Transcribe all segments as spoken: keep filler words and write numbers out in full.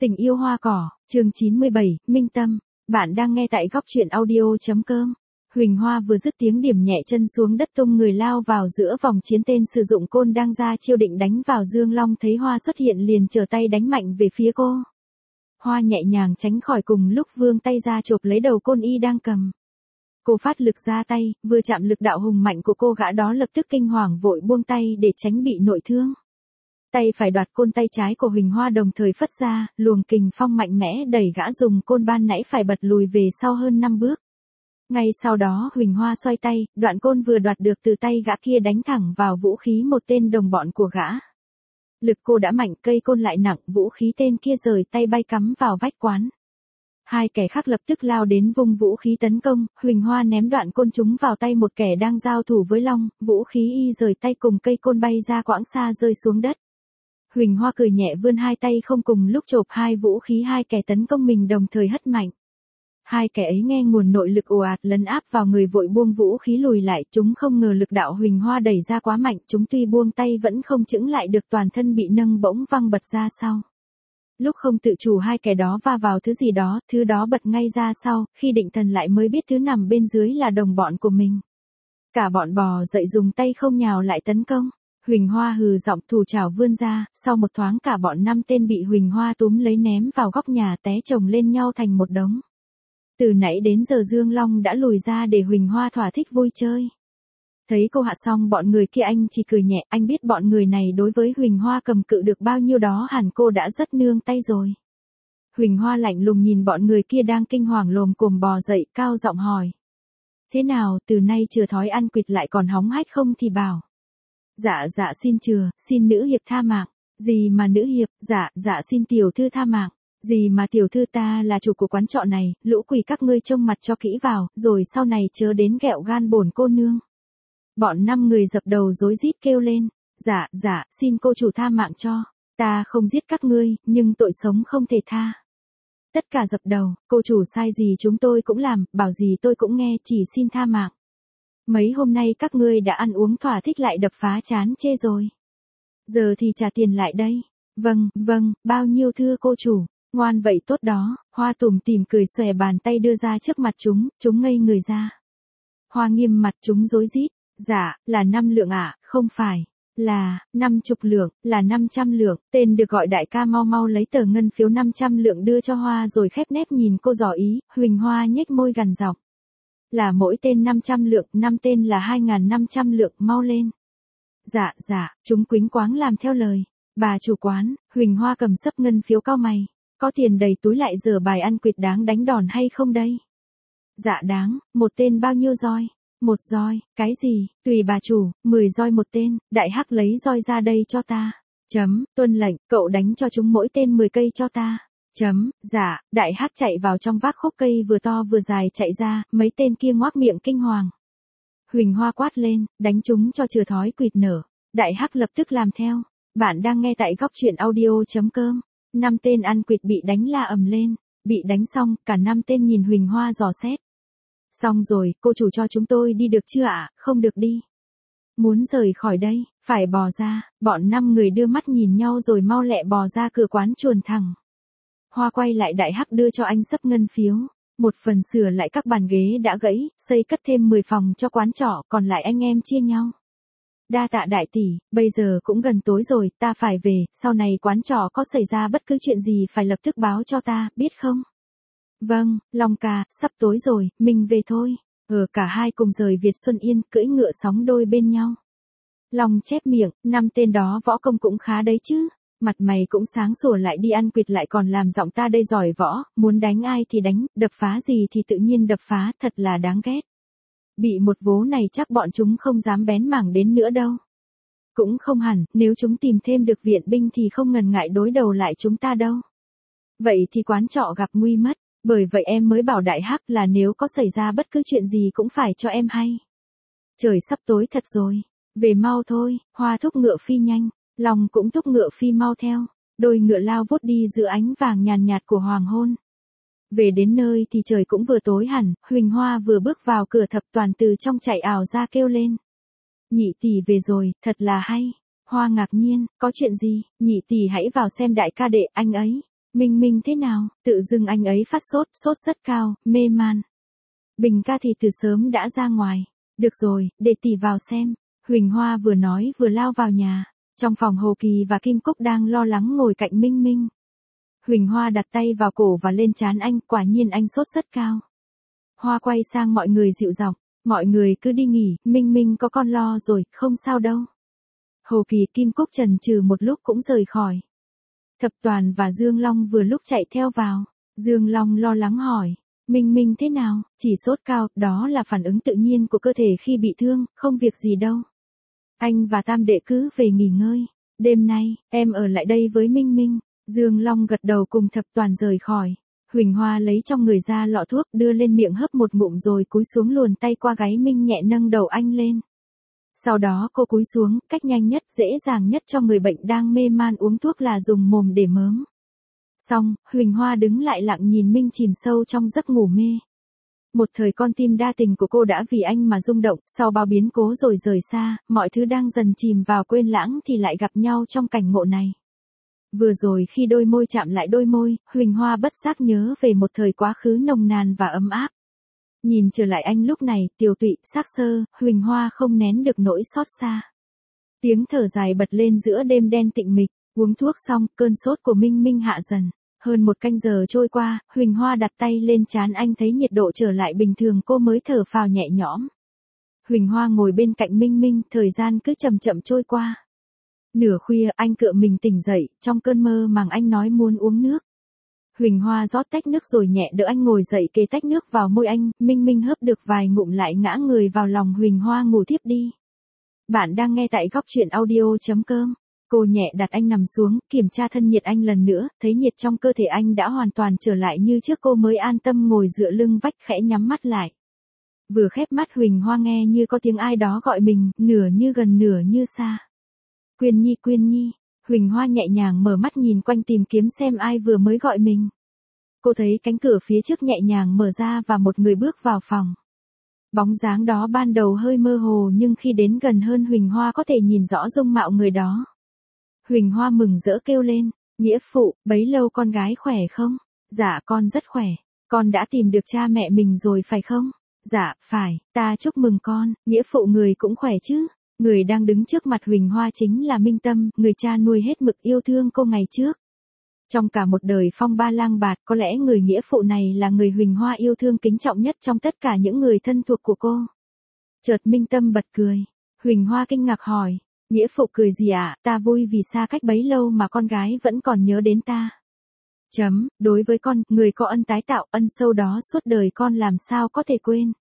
Tình yêu hoa cỏ, chương chín mươi bảy, Minh Tâm. Bạn đang nghe tại góc truyện audio.com. Huỳnh Hoa vừa dứt tiếng điểm nhẹ chân xuống đất tung người lao vào giữa vòng chiến, tên sử dụng côn đang ra chiêu định đánh vào Dương Long thấy Hoa xuất hiện liền trở tay đánh mạnh về phía cô. Hoa nhẹ nhàng tránh khỏi, cùng lúc vươn tay ra chộp lấy đầu côn y đang cầm. Cô phát lực ra tay, vừa chạm lực đạo hùng mạnh của cô, gã đó lập tức kinh hoàng vội buông tay để tránh bị nội thương. Tay phải đoạt côn, tay trái của Huỳnh Hoa đồng thời phất ra, luồng kình phong mạnh mẽ đẩy gã dùng côn ban nãy phải bật lùi về sau hơn năm bước. Ngay sau đó Huỳnh Hoa xoay tay, đoạn côn vừa đoạt được từ tay gã kia đánh thẳng vào vũ khí một tên đồng bọn của gã. Lực cô đã mạnh, cây côn lại nặng, vũ khí tên kia rời tay bay cắm vào vách quán. Hai kẻ khác lập tức lao đến vung vũ khí tấn công, Huỳnh Hoa ném đoạn côn trúng vào tay một kẻ đang giao thủ với Long, vũ khí y rời tay cùng cây côn bay ra quãng xa rơi xuống đất. Huỳnh Hoa cười nhẹ vươn hai tay không cùng lúc chộp hai vũ khí hai kẻ tấn công mình đồng thời hất mạnh. Hai kẻ ấy nghe nguồn nội lực ồ ạt lấn áp vào người vội buông vũ khí lùi lại, chúng không ngờ lực đạo Huỳnh Hoa đẩy ra quá mạnh, chúng tuy buông tay vẫn không chững lại được, toàn thân bị nâng bỗng văng bật ra sau. Lúc không tự chủ hai kẻ đó va vào thứ gì đó, thứ đó bật ngay ra sau, khi định thần lại mới biết thứ nằm bên dưới là đồng bọn của mình. Cả bọn bò dậy dùng tay không nhào lại tấn công. Huỳnh Hoa hừ giọng, thủ trảo vươn ra, sau một thoáng cả bọn năm tên bị Huỳnh Hoa túm lấy ném vào góc nhà té chồng lên nhau thành một đống. Từ nãy đến giờ Dương Long đã lùi ra để Huỳnh Hoa thỏa thích vui chơi. Thấy cô hạ xong bọn người kia anh chỉ cười nhẹ, anh biết bọn người này đối với Huỳnh Hoa cầm cự được bao nhiêu đó hẳn cô đã rất nương tay rồi. Huỳnh Hoa lạnh lùng nhìn bọn người kia đang kinh hoàng lồm cồm bò dậy, cao giọng hỏi. Thế nào, từ nay chừa thói ăn quỵt lại còn hóng hách không thì bảo. Dạ dạ xin chừa, xin nữ hiệp tha mạng. Gì mà nữ hiệp, dạ dạ xin tiểu thư tha mạng. Gì mà tiểu thư, ta là chủ của quán trọ này, lũ quỷ các ngươi trông mặt cho kỹ vào, rồi sau này chớ đến ghẹo gan bổn cô nương. Bọn năm người dập đầu rối rít kêu lên. Dạ dạ, xin cô chủ tha mạng cho. Ta không giết các ngươi, nhưng tội sống không thể tha. Tất cả dập đầu, cô chủ sai gì chúng tôi cũng làm, bảo gì tôi cũng nghe, chỉ xin tha mạng. Mấy hôm nay các ngươi đã ăn uống thỏa thích lại đập phá chán chê rồi. Giờ thì trả tiền lại đây. Vâng, vâng, bao nhiêu thưa cô chủ. Ngoan vậy tốt đó. Hoa tủm tỉm cười xòe bàn tay đưa ra trước mặt chúng, chúng ngây người ra. Hoa nghiêm mặt, chúng rối rít. Dạ, là năm lượng ạ, à, không phải. Là, năm chục lượng, là năm trăm lượng. Tên được gọi đại ca mau mau lấy tờ ngân phiếu năm trăm lượng đưa cho Hoa rồi khép nép nhìn cô dò ý. Huỳnh Hoa nhếch môi gằn giọng. Là mỗi tên năm trăm lượng, năm tên là hai nghìn năm trăm lượng, mau lên. Dạ dạ, chúng quýnh quáng làm theo lời. Bà chủ quán, Huỳnh Hoa cầm sấp ngân phiếu cau mày. Có tiền đầy túi lại giờ bài ăn quỵt đáng đánh đòn hay không đây? Dạ đáng, một tên bao nhiêu roi? Một roi, cái gì, tùy bà chủ, mười roi một tên, đại hắc lấy roi ra đây cho ta. Chấm, tuân lệnh, cậu đánh cho chúng mỗi tên mười cây cho ta. Chấm, dạ, đại hắc chạy vào trong vác khúc cây vừa to vừa dài chạy ra, mấy tên kia ngoác miệng kinh hoàng. Huỳnh Hoa quát lên, đánh chúng cho chừa thói quỵt nở. Đại hắc lập tức làm theo. Bạn đang nghe tại góc truyện audio.com. Năm tên ăn quỵt bị đánh la ầm lên. Bị đánh xong, cả năm tên nhìn Huỳnh Hoa dò xét. Xong rồi, cô chủ cho chúng tôi đi được chưa ạ? Không được đi. Muốn rời khỏi đây, phải bò ra. Bọn năm người đưa mắt nhìn nhau rồi mau lẹ bò ra cửa quán chuồn thẳng. Hoa quay lại đại hắc đưa cho anh sấp ngân phiếu. Một phần sửa lại các bàn ghế đã gãy, xây cất thêm mười phòng cho quán trọ, còn lại anh em chia nhau. Đa tạ đại tỷ, bây giờ cũng gần tối rồi, ta phải về, sau này quán trọ có xảy ra bất cứ chuyện gì phải lập tức báo cho ta, biết không? Vâng, Long ca, sắp tối rồi, mình về thôi. Ở cả hai cùng rời Việt Xuân Yên, cưỡi ngựa sóng đôi bên nhau. Long chép miệng, năm tên đó võ công cũng khá đấy chứ. Mặt mày cũng sáng sủa, lại đi ăn quỵt lại còn làm giọng ta đây giỏi võ, muốn đánh ai thì đánh, đập phá gì thì tự nhiên đập phá, thật là đáng ghét. Bị một vố này chắc bọn chúng không dám bén mảng đến nữa đâu. Cũng không hẳn, nếu chúng tìm thêm được viện binh thì không ngần ngại đối đầu lại chúng ta đâu. Vậy thì quán trọ gặp nguy mất, bởi vậy em mới bảo đại hắc là nếu có xảy ra bất cứ chuyện gì cũng phải cho em hay. Trời sắp tối thật rồi, về mau thôi. Hoa thúc ngựa phi nhanh, Long cũng thúc ngựa phi mau theo, đôi ngựa lao vút đi giữa ánh vàng nhàn nhạt của hoàng hôn. Về đến nơi thì trời cũng vừa tối hẳn, Huỳnh Hoa vừa bước vào cửa Thập Toàn từ trong chạy ảo ra kêu lên. Nhị tỷ về rồi, thật là hay. Hoa ngạc nhiên, có chuyện gì, nhị tỷ hãy vào xem đại ca đệ, anh ấy. Minh Minh thế nào, tự dưng anh ấy phát sốt, sốt rất cao, mê man. Bình ca thì từ sớm đã ra ngoài. Được rồi, để tỷ vào xem. Huỳnh Hoa vừa nói vừa lao vào nhà. Trong phòng Hồ Kỳ và Kim Cúc đang lo lắng ngồi cạnh Minh Minh. Huỳnh Hoa đặt tay vào cổ và lên trán anh, quả nhiên anh sốt rất cao. Hoa quay sang mọi người dịu giọng, mọi người cứ đi nghỉ, Minh Minh có con lo rồi, không sao đâu. Hồ Kỳ, Kim Cúc chần chừ một lúc cũng rời khỏi. Thập Toàn và Dương Long vừa lúc chạy theo vào. Dương Long lo lắng hỏi, Minh Minh thế nào, chỉ sốt cao, đó là phản ứng tự nhiên của cơ thể khi bị thương, không việc gì đâu. Anh và Tam đệ cứ về nghỉ ngơi, đêm nay, em ở lại đây với Minh Minh. Dương Long gật đầu cùng Thập Toàn rời khỏi. Huỳnh Hoa lấy trong người ra lọ thuốc đưa lên miệng hấp một ngụm rồi cúi xuống luồn tay qua gáy Minh nhẹ nâng đầu anh lên. Sau đó cô cúi xuống, cách nhanh nhất, dễ dàng nhất cho người bệnh đang mê man uống thuốc là dùng mồm để mớm. Xong, Huỳnh Hoa đứng lại lặng nhìn Minh chìm sâu trong giấc ngủ mê. Một thời con tim đa tình của cô đã vì anh mà rung động, sau bao biến cố rồi rời xa, mọi thứ đang dần chìm vào quên lãng thì lại gặp nhau trong cảnh ngộ này. Vừa rồi khi đôi môi chạm lại đôi môi, Huỳnh Hoa bất giác nhớ về một thời quá khứ nồng nàn và ấm áp. Nhìn trở lại anh lúc này, tiều tụy, xác xơ, Huỳnh Hoa không nén được nỗi xót xa. Tiếng thở dài bật lên giữa đêm đen tịnh mịch, uống thuốc xong, cơn sốt của Minh Minh hạ dần. Hơn một canh giờ trôi qua, Huỳnh Hoa đặt tay lên trán anh thấy nhiệt độ trở lại bình thường cô mới thở phào nhẹ nhõm. Huỳnh Hoa ngồi bên cạnh Minh Minh, thời gian cứ chậm chậm trôi qua. Nửa khuya anh cựa mình tỉnh dậy, trong cơn mơ màng anh nói muốn uống nước. Huỳnh Hoa rót tách nước rồi nhẹ đỡ anh ngồi dậy kề tách nước vào môi anh, Minh Minh hớp được vài ngụm lại ngã người vào lòng Huỳnh Hoa ngủ thiếp đi. Bạn đang nghe tại góc truyện audio chấm com. Cô nhẹ đặt anh nằm xuống, kiểm tra thân nhiệt anh lần nữa, thấy nhiệt trong cơ thể anh đã hoàn toàn trở lại như trước cô mới an tâm ngồi dựa lưng vách khẽ nhắm mắt lại. Vừa khép mắt Huỳnh Hoa nghe như có tiếng ai đó gọi mình, nửa như gần nửa như xa. Quyên Nhi, Quyên Nhi. Huỳnh Hoa nhẹ nhàng mở mắt nhìn quanh tìm kiếm xem ai vừa mới gọi mình. Cô thấy cánh cửa phía trước nhẹ nhàng mở ra và một người bước vào phòng. Bóng dáng đó ban đầu hơi mơ hồ nhưng khi đến gần hơn Huỳnh Hoa có thể nhìn rõ dung mạo người đó. Huỳnh Hoa mừng rỡ kêu lên, nghĩa phụ, bấy lâu con gái khỏe không? Dạ con rất khỏe, con đã tìm được cha mẹ mình rồi phải không? Dạ, phải, ta chúc mừng con, nghĩa phụ người cũng khỏe chứ? Người đang đứng trước mặt Huỳnh Hoa chính là Minh Tâm, người cha nuôi hết mực yêu thương cô ngày trước. Trong cả một đời phong ba lang bạt, có lẽ người nghĩa phụ này là người Huỳnh Hoa yêu thương kính trọng nhất trong tất cả những người thân thuộc của cô. Chợt Minh Tâm bật cười. Huỳnh Hoa kinh ngạc hỏi, nghĩa phụ cười gì ạ? À? Ta vui vì xa cách bấy lâu mà con gái vẫn còn nhớ đến ta. Chấm, đối với con, người có ân tái tạo, ân sâu đó suốt đời con làm sao có thể quên.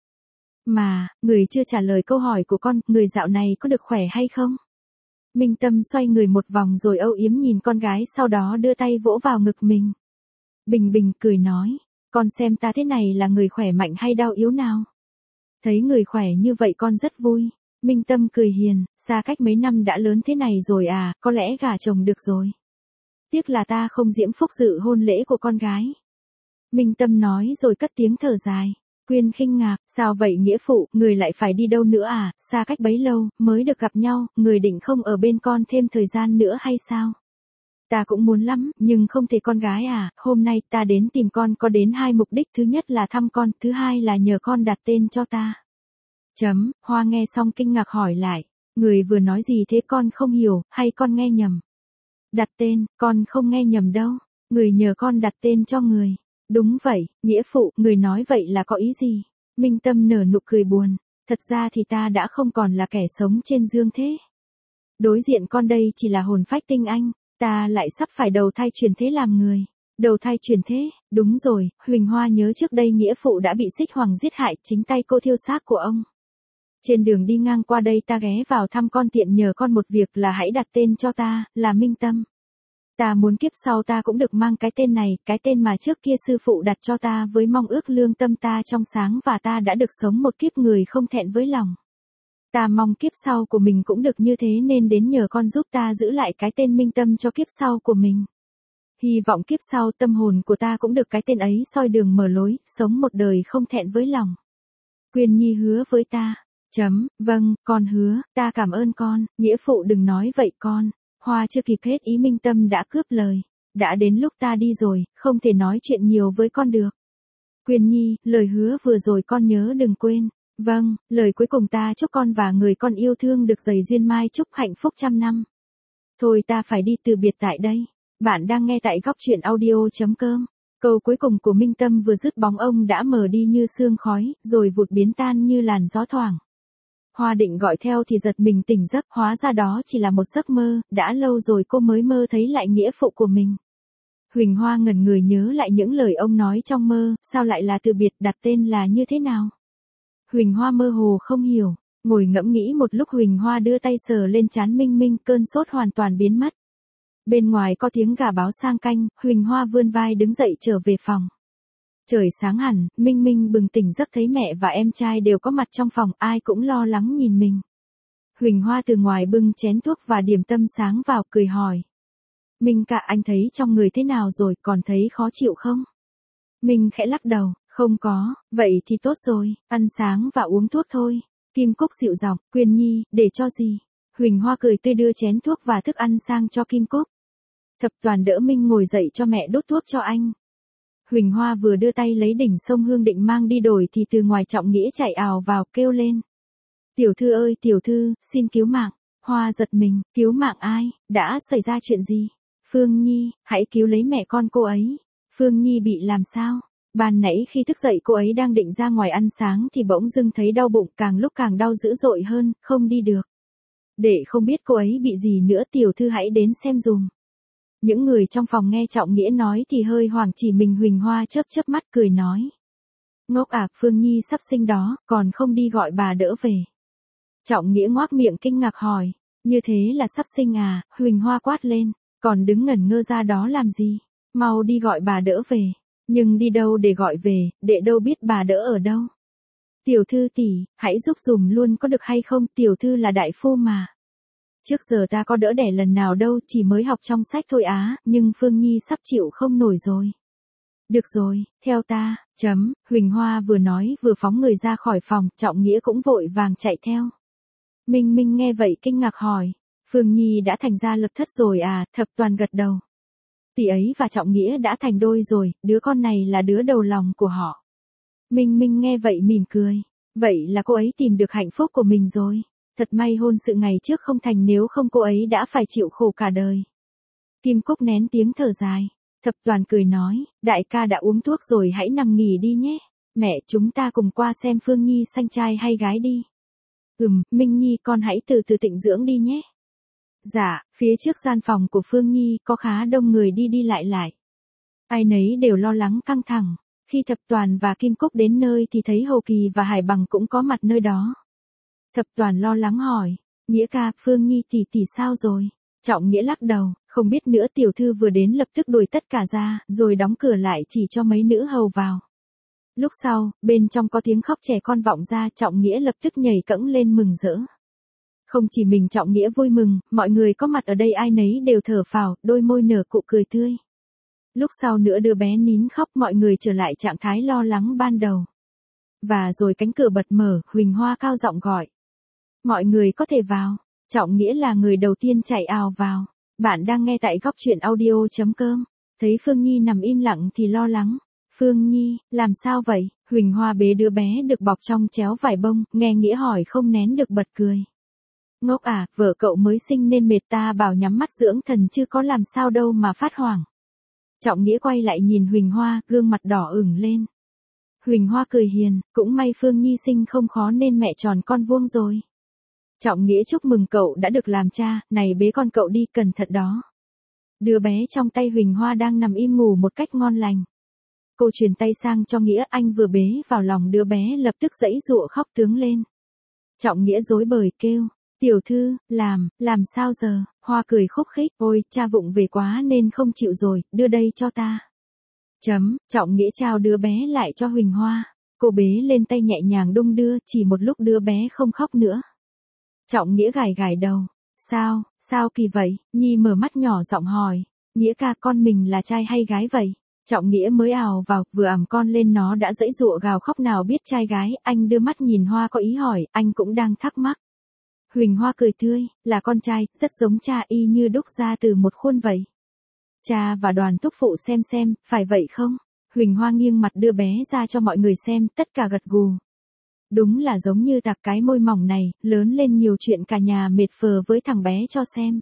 Mà, người chưa trả lời câu hỏi của con, người dạo này có được khỏe hay không? Minh Tâm xoay người một vòng rồi âu yếm nhìn con gái sau đó đưa tay vỗ vào ngực mình. Bình Bình cười nói, con xem ta thế này là người khỏe mạnh hay đau yếu nào? Thấy người khỏe như vậy con rất vui. Minh Tâm cười hiền, xa cách mấy năm đã lớn thế này rồi à, có lẽ gả chồng được rồi. Tiếc là ta không diễm phúc dự hôn lễ của con gái. Minh Tâm nói rồi cất tiếng thở dài. Quyên khinh ngạc, sao vậy nghĩa phụ, người lại phải đi đâu nữa à, xa cách bấy lâu, mới được gặp nhau, người định không ở bên con thêm thời gian nữa hay sao? Ta cũng muốn lắm, nhưng không thể con gái à, hôm nay ta đến tìm con có đến hai mục đích, thứ nhất là thăm con, thứ hai là nhờ con đặt tên cho ta. Chấm, Hoa nghe xong kinh ngạc hỏi lại, người vừa nói gì thế con không hiểu, hay con nghe nhầm? Đặt tên, con không nghe nhầm đâu, người nhờ con đặt tên cho người. Đúng vậy, nghĩa phụ, người nói vậy là có ý gì? Minh Tâm nở nụ cười buồn, thật ra thì ta đã không còn là kẻ sống trên dương thế. Đối diện con đây chỉ là hồn phách tinh anh, ta lại sắp phải đầu thai chuyển thế làm người. Đầu thai chuyển thế, đúng rồi, Huỳnh Hoa nhớ trước đây nghĩa phụ đã bị Xích Hoàng giết hại, chính tay cô thiêu xác của ông. Trên đường đi ngang qua đây ta ghé vào thăm con tiện nhờ con một việc là hãy đặt tên cho ta, là Minh Tâm. Ta muốn kiếp sau ta cũng được mang cái tên này, cái tên mà trước kia sư phụ đặt cho ta với mong ước lương tâm ta trong sáng và ta đã được sống một kiếp người không thẹn với lòng. Ta mong kiếp sau của mình cũng được như thế nên đến nhờ con giúp ta giữ lại cái tên Minh Tâm cho kiếp sau của mình. Hy vọng kiếp sau tâm hồn của ta cũng được cái tên ấy soi đường mở lối, sống một đời không thẹn với lòng. Quyên Nhi hứa với ta. Chấm, vâng, con hứa, ta cảm ơn con, nghĩa phụ đừng nói vậy con. Hoa chưa kịp hết ý Minh Tâm đã cướp lời. đã đến lúc ta đi rồi, không thể nói chuyện nhiều với con được. Quyên Nhi, lời hứa vừa rồi con nhớ đừng quên. Vâng, lời cuối cùng ta chúc con và người con yêu thương được dày duyên mai chúc hạnh phúc trăm năm. Thôi ta phải đi từ biệt tại đây. Bạn đang nghe tại góc truyện audio.com. Câu cuối cùng của Minh Tâm vừa dứt bóng ông đã mờ đi như sương khói, rồi vụt biến tan như làn gió thoảng. Hoa định gọi theo thì giật mình tỉnh giấc, hóa ra đó chỉ là một giấc mơ, đã lâu rồi cô mới mơ thấy lại nghĩa phụ của mình. Huỳnh Hoa ngẩn người nhớ lại những lời ông nói trong mơ, sao lại là từ biệt, đặt tên là như thế nào? Huỳnh Hoa mơ hồ không hiểu, ngồi ngẫm nghĩ một lúc Huỳnh Hoa đưa tay sờ lên trán Minh Minh, cơn sốt hoàn toàn biến mất. Bên ngoài có tiếng gà báo sang canh, Huỳnh Hoa vươn vai đứng dậy trở về phòng. Trời sáng hẳn, Minh Minh bừng tỉnh giấc thấy mẹ và em trai đều có mặt trong phòng, ai cũng lo lắng nhìn mình. Huỳnh Hoa từ ngoài bưng chén thuốc và điểm tâm sáng vào, cười hỏi. Minh ca, anh thấy trong người thế nào rồi, còn thấy khó chịu không? Minh khẽ lắc đầu, không có, vậy thì tốt rồi, ăn sáng và uống thuốc thôi. Kim Cúc dịu giọng, Quyên Nhi, để cho gì? Huỳnh Hoa cười tươi đưa chén thuốc và thức ăn sang cho Kim Cúc. Thập Toàn đỡ Minh ngồi dậy cho mẹ đốt thuốc cho anh. Huỳnh Hoa vừa đưa tay lấy đỉnh sông hương định mang đi đổi thì từ ngoài Trọng Nghĩa chạy ào vào kêu lên. Tiểu thư ơi tiểu thư, xin cứu mạng. Hoa giật mình, cứu mạng ai, đã xảy ra chuyện gì? Phương Nhi, hãy cứu lấy mẹ con cô ấy. Phương Nhi bị làm sao? Ban nãy khi thức dậy cô ấy đang định ra ngoài ăn sáng thì bỗng dưng thấy đau bụng, càng lúc càng đau dữ dội hơn, không đi được. Để không biết cô ấy bị gì nữa tiểu thư hãy đến xem dùm. Những người trong phòng nghe Trọng Nghĩa nói thì hơi hoảng, chỉ mình Huỳnh Hoa chớp chớp mắt cười nói. Ngốc à, Phương Nhi sắp sinh đó, còn không đi gọi bà đỡ về. Trọng Nghĩa ngoác miệng kinh ngạc hỏi, như thế là sắp sinh à? Huỳnh Hoa quát lên, còn đứng ngẩn ngơ ra đó làm gì? Mau đi gọi bà đỡ về. Nhưng đi đâu để gọi về, đệ đâu biết bà đỡ ở đâu. Tiểu thư tỷ, hãy giúp dùm luôn có được hay không, tiểu thư là đại phu mà. Trước giờ ta có đỡ đẻ lần nào đâu, chỉ mới học trong sách thôi á, nhưng Phương Nhi sắp chịu không nổi rồi. Được rồi, theo ta, chấm, Huỳnh Hoa vừa nói vừa phóng người ra khỏi phòng, Trọng Nghĩa cũng vội vàng chạy theo. Minh Minh nghe vậy kinh ngạc hỏi, Phương Nhi đã thành ra lập thất rồi à? Thập Toàn gật đầu. Tỷ ấy và Trọng Nghĩa đã thành đôi rồi, đứa con này là đứa đầu lòng của họ. Minh Minh nghe vậy mỉm cười, vậy là cô ấy tìm được hạnh phúc của mình rồi. Thật may hôn sự ngày trước không thành, nếu không cô ấy đã phải chịu khổ cả đời. Kim Cúc nén tiếng thở dài. Thập Toàn cười nói, đại ca đã uống thuốc rồi, hãy nằm nghỉ đi nhé. Mẹ, chúng ta cùng qua xem Phương Nhi sanh trai hay gái đi. Ừm, Minh Nhi con hãy từ từ tịnh dưỡng đi nhé. Dạ, phía trước gian phòng của Phương Nhi có khá đông người đi đi lại lại. Ai nấy đều lo lắng căng thẳng. Khi Thập Toàn và Kim Cúc đến nơi thì thấy Hầu Kỳ và Hải Bằng cũng có mặt nơi đó. Thập Toàn lo lắng hỏi, Nghĩa ca, Phương Nhi tỷ tỷ sao rồi? Trọng Nghĩa lắc đầu, không biết nữa, tiểu thư vừa đến lập tức đuổi tất cả ra, rồi đóng cửa lại chỉ cho mấy nữ hầu vào. Lúc sau, bên trong có tiếng khóc trẻ con vọng ra, Trọng Nghĩa lập tức nhảy cẫng lên mừng rỡ. Không chỉ mình Trọng Nghĩa vui mừng, mọi người có mặt ở đây ai nấy đều thở phào, đôi môi nở cụ cười tươi. Lúc sau nữa đứa bé nín khóc, mọi người trở lại trạng thái lo lắng ban đầu. Và rồi cánh cửa bật mở, Huỳnh Hoa cao giọng gọi. Mọi người có thể vào. Trọng Nghĩa là người đầu tiên chạy ào vào. Bạn đang nghe tại góc truyện audio.com. Thấy Phương Nhi nằm im lặng thì lo lắng. Phương Nhi, làm sao vậy? Huỳnh Hoa bế đứa bé được bọc trong chéo vải bông, nghe Nghĩa hỏi không nén được bật cười. Ngốc à, vợ cậu mới sinh nên mệt, ta bảo nhắm mắt dưỡng thần chứ có làm sao đâu mà phát hoảng. Trọng Nghĩa quay lại nhìn Huỳnh Hoa, gương mặt đỏ ửng lên. Huỳnh Hoa cười hiền, cũng may Phương Nhi sinh không khó nên mẹ tròn con vuông rồi. Trọng Nghĩa chúc mừng cậu đã được làm cha, này bế con cậu đi, cẩn thận đó. Đứa bé trong tay Huỳnh Hoa đang nằm im ngủ một cách ngon lành. Cô truyền tay sang cho Nghĩa, anh vừa bế vào lòng đứa bé lập tức giãy giụa khóc tướng lên. Trọng Nghĩa rối bời kêu, tiểu thư, làm, làm sao giờ? Hoa cười khúc khích, ôi, cha vụng về quá nên không chịu rồi, đưa đây cho ta. Chấm, Trọng Nghĩa trao đứa bé lại cho Huỳnh Hoa. Cô bế lên tay nhẹ nhàng đung đưa, chỉ một lúc đứa bé không khóc nữa. Trọng Nghĩa gài gài đầu. Sao, sao kỳ vậy? Nhi mở mắt nhỏ giọng hỏi. Nghĩa ca, con mình là trai hay gái vậy? Trọng Nghĩa mới ào vào, vừa ẵm con lên nó đã giãy giụa gào khóc, nào biết trai gái, anh đưa mắt nhìn Hoa có ý hỏi, anh cũng đang thắc mắc. Huỳnh Hoa cười tươi, là con trai, rất giống cha, y như đúc ra từ một khuôn vậy. Cha và Đoàn thúc phụ xem xem, phải vậy không? Huỳnh Hoa nghiêng mặt đưa bé ra cho mọi người xem, tất cả gật gù. Đúng là giống như tạc cái môi mỏng này, lớn lên nhiều chuyện cả nhà mệt phờ với thằng bé cho xem.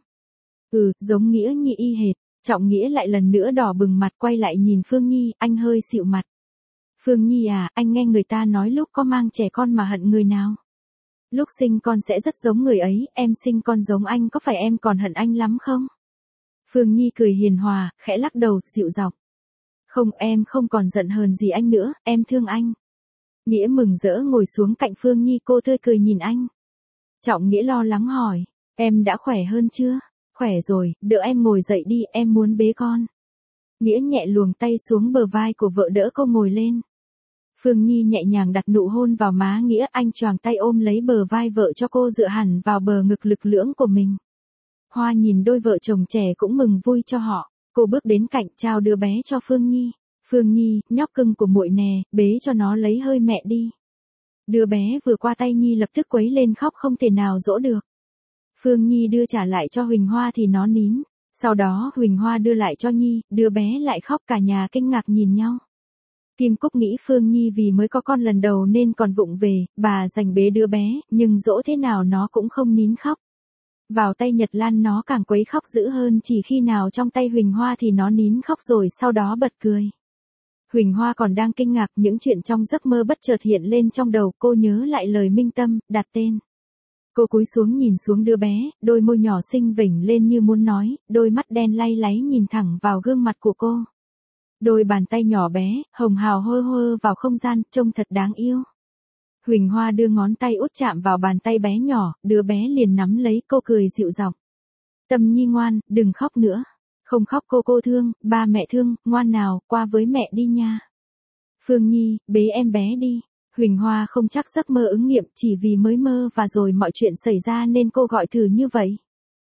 Ừ, giống Nghĩa Nhi y hệt. Trọng Nghĩa lại lần nữa đỏ bừng mặt quay lại nhìn Phương Nhi, anh hơi xịu mặt. Phương Nhi à, anh nghe người ta nói lúc có mang trẻ con mà hận người nào. Lúc sinh con sẽ rất giống người ấy, em sinh con giống anh có phải em còn hận anh lắm không? Phương Nhi cười hiền hòa, khẽ lắc đầu, dịu giọng. Không, em không còn giận hờn gì anh nữa, em thương anh. Nghĩa mừng rỡ ngồi xuống cạnh Phương Nhi, cô tươi cười nhìn anh. Trọng Nghĩa lo lắng hỏi, em đã khỏe hơn chưa? Khỏe rồi, đỡ em ngồi dậy đi, em muốn bế con. Nghĩa nhẹ luồng tay xuống bờ vai của vợ đỡ cô ngồi lên. Phương Nhi nhẹ nhàng đặt nụ hôn vào má Nghĩa, anh choàng tay ôm lấy bờ vai vợ cho cô dựa hẳn vào bờ ngực lực lưỡng của mình. Hoa nhìn đôi vợ chồng trẻ cũng mừng vui cho họ, cô bước đến cạnh trao đứa bé cho Phương Nhi. Phương Nhi, nhóc cưng của muội nè, bế cho nó lấy hơi mẹ đi. Đứa bé vừa qua tay Nhi lập tức quấy lên khóc không thể nào dỗ được. Phương Nhi đưa trả lại cho Huỳnh Hoa thì nó nín. Sau đó Huỳnh Hoa đưa lại cho Nhi, đứa bé lại khóc, cả nhà kinh ngạc nhìn nhau. Kim Cúc nghĩ Phương Nhi vì mới có con lần đầu nên còn vụng về, bà dành bế đứa bé, nhưng dỗ thế nào nó cũng không nín khóc. Vào tay Nhật Lan nó càng quấy khóc dữ hơn, chỉ khi nào trong tay Huỳnh Hoa thì nó nín khóc rồi sau đó bật cười. Huỳnh Hoa còn đang kinh ngạc, những chuyện trong giấc mơ bất chợt hiện lên trong đầu, cô nhớ lại lời Minh Tâm, đặt tên. Cô cúi xuống nhìn xuống đứa bé, đôi môi nhỏ xinh vểnh lên như muốn nói, đôi mắt đen lay láy nhìn thẳng vào gương mặt của cô. Đôi bàn tay nhỏ bé, hồng hào hơ hơ vào không gian, trông thật đáng yêu. Huỳnh Hoa đưa ngón tay út chạm vào bàn tay bé nhỏ, đứa bé liền nắm lấy, cô cười dịu giọng. Tâm Nhi ngoan, đừng khóc nữa. Không khóc cô cô thương, ba mẹ thương, ngoan nào, qua với mẹ đi nha. Phương Nhi, bế em bé đi. Huỳnh Hoa không chắc giấc mơ ứng nghiệm, chỉ vì mới mơ và rồi mọi chuyện xảy ra nên cô gọi thử như vậy.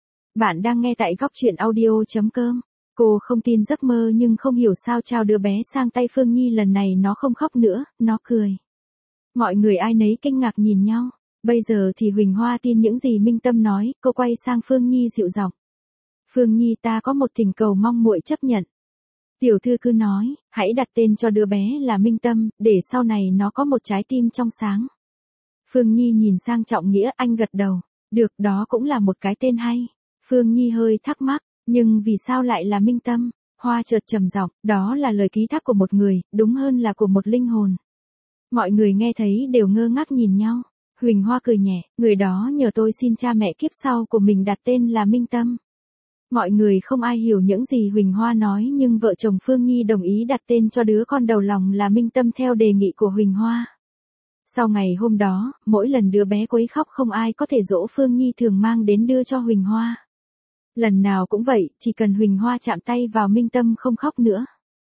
Bạn đang nghe tại góc truyện audio chấm com. Cô không tin giấc mơ nhưng không hiểu sao trao đứa bé sang tay Phương Nhi lần này nó không khóc nữa, nó cười. Mọi người ai nấy kinh ngạc nhìn nhau. Bây giờ thì Huỳnh Hoa tin những gì Minh Tâm nói, cô quay sang Phương Nhi dịu giọng. Phương Nhi, ta có một thỉnh cầu mong muội chấp nhận. Tiểu thư cứ nói, hãy đặt tên cho đứa bé là Minh Tâm, để sau này nó có một trái tim trong sáng. Phương Nhi nhìn sang Trọng Nghĩa, anh gật đầu. Được, đó cũng là một cái tên hay. Phương Nhi hơi thắc mắc, nhưng vì sao lại là Minh Tâm? Hoa chợt trầm giọng, đó là lời ký thác của một người, đúng hơn là của một linh hồn. Mọi người nghe thấy đều ngơ ngác nhìn nhau. Huỳnh Hoa cười nhẹ, người đó nhờ tôi xin cha mẹ kiếp sau của mình đặt tên là Minh Tâm. Mọi người không ai hiểu những gì Huỳnh Hoa nói, nhưng vợ chồng Phương Nhi đồng ý đặt tên cho đứa con đầu lòng là Minh Tâm theo đề nghị của Huỳnh Hoa. Sau ngày hôm đó, mỗi lần đứa bé quấy khóc không ai có thể dỗ, Phương Nhi thường mang đến đưa cho Huỳnh Hoa. Lần nào cũng vậy, chỉ cần Huỳnh Hoa chạm tay vào Minh Tâm không khóc nữa.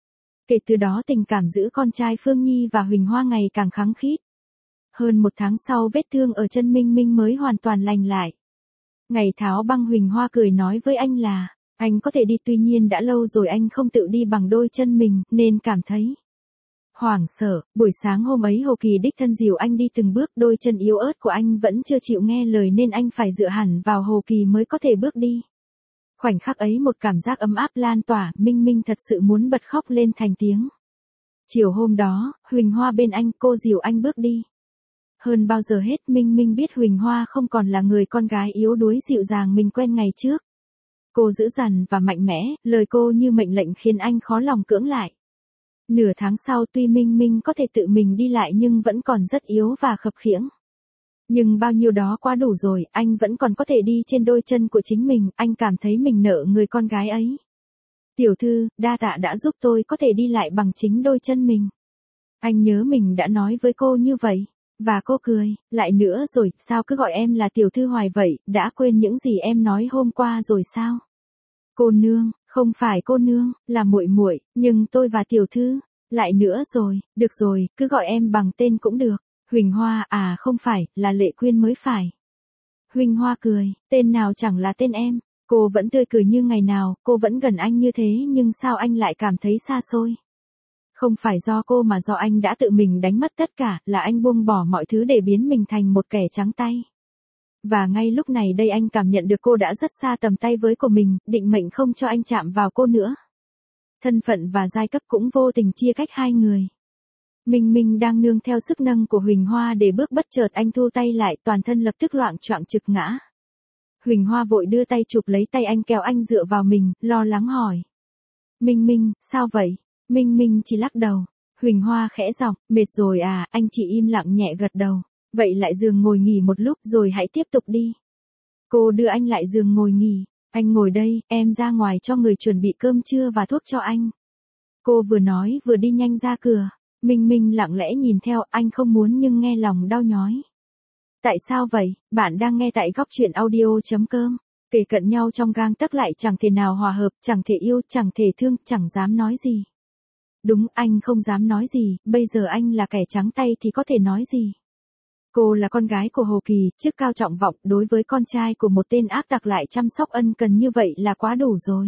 Kể từ đó tình cảm giữa con trai Phương Nhi và Huỳnh Hoa ngày càng khăng khít. Hơn một tháng sau, vết thương ở chân Minh Minh mới hoàn toàn lành lại. Ngày tháo băng, Huỳnh Hoa cười nói với anh là, anh có thể đi, tuy nhiên đã lâu rồi anh không tự đi bằng đôi chân mình, nên cảm thấy hoảng sợ. Buổi sáng hôm ấy Hồ Kỳ đích thân dìu anh đi từng bước, đôi chân yếu ớt của anh vẫn chưa chịu nghe lời nên anh phải dựa hẳn vào Hồ Kỳ mới có thể bước đi. Khoảnh khắc ấy một cảm giác ấm áp lan tỏa, Minh Minh thật sự muốn bật khóc lên thành tiếng. Chiều hôm đó, Huỳnh Hoa bên anh, cô dìu anh bước đi. Hơn bao giờ hết Minh Minh biết Huỳnh Hoa không còn là người con gái yếu đuối dịu dàng mình quen ngày trước. Cô dữ dằn và mạnh mẽ, lời cô như mệnh lệnh khiến anh khó lòng cưỡng lại. Nửa tháng sau tuy Minh Minh có thể tự mình đi lại nhưng vẫn còn rất yếu và khập khiễng. Nhưng bao nhiêu đó quá đủ rồi, anh vẫn còn có thể đi trên đôi chân của chính mình, anh cảm thấy mình nợ người con gái ấy. Tiểu thư, đa tạ đã giúp tôi có thể đi lại bằng chính đôi chân mình. Anh nhớ mình đã nói với cô như vậy. Và cô cười, lại nữa rồi, sao cứ gọi em là tiểu thư hoài vậy, đã quên những gì em nói hôm qua rồi sao? Cô nương, không phải cô nương, là muội muội, nhưng tôi và tiểu thư, lại nữa rồi, được rồi, cứ gọi em bằng tên cũng được. Huỳnh Hoa, à không phải, là Lệ Quyên mới phải. Huỳnh Hoa cười, tên nào chẳng là tên em. Cô vẫn tươi cười như ngày nào, cô vẫn gần anh như thế nhưng sao anh lại cảm thấy xa xôi? Không phải do cô mà do anh đã tự mình đánh mất tất cả, là anh buông bỏ mọi thứ để biến mình thành một kẻ trắng tay. Và ngay lúc này đây anh cảm nhận được cô đã rất xa tầm tay với của mình, định mệnh không cho anh chạm vào cô nữa. thân phận và giai cấp cũng vô tình chia cách hai người. Minh Minh đang nương theo sức nâng của Huỳnh Hoa để bước, bất chợt anh thu tay lại, toàn thân lập tức loạng choạng trực ngã. Huỳnh Hoa vội đưa tay chụp lấy tay anh, kéo anh dựa vào mình, lo lắng hỏi. Minh Minh, sao vậy? Minh Minh chỉ lắc đầu. Huỳnh Hoa khẽ giọng, mệt rồi à? Anh chỉ im lặng nhẹ gật đầu. Vậy lại giường ngồi nghỉ một lúc rồi hãy tiếp tục đi. Cô đưa anh lại giường ngồi nghỉ. Anh ngồi đây, em ra ngoài cho người chuẩn bị cơm trưa và thuốc cho anh. Cô vừa nói vừa đi nhanh ra cửa. Minh Minh lặng lẽ nhìn theo, anh không muốn nhưng nghe lòng đau nhói. Tại sao vậy? Bạn đang nghe tại góc truyện audio.com. Kề cận nhau trong gang tấc lại chẳng thể nào hòa hợp, chẳng thể yêu, chẳng thể thương, chẳng dám nói gì. Đúng, anh không dám nói gì, bây giờ anh là kẻ trắng tay thì có thể nói gì. Cô là con gái của Hồ Kỳ, chức cao trọng vọng, đối với con trai của một tên ác tặc lại chăm sóc ân cần như vậy là quá đủ rồi.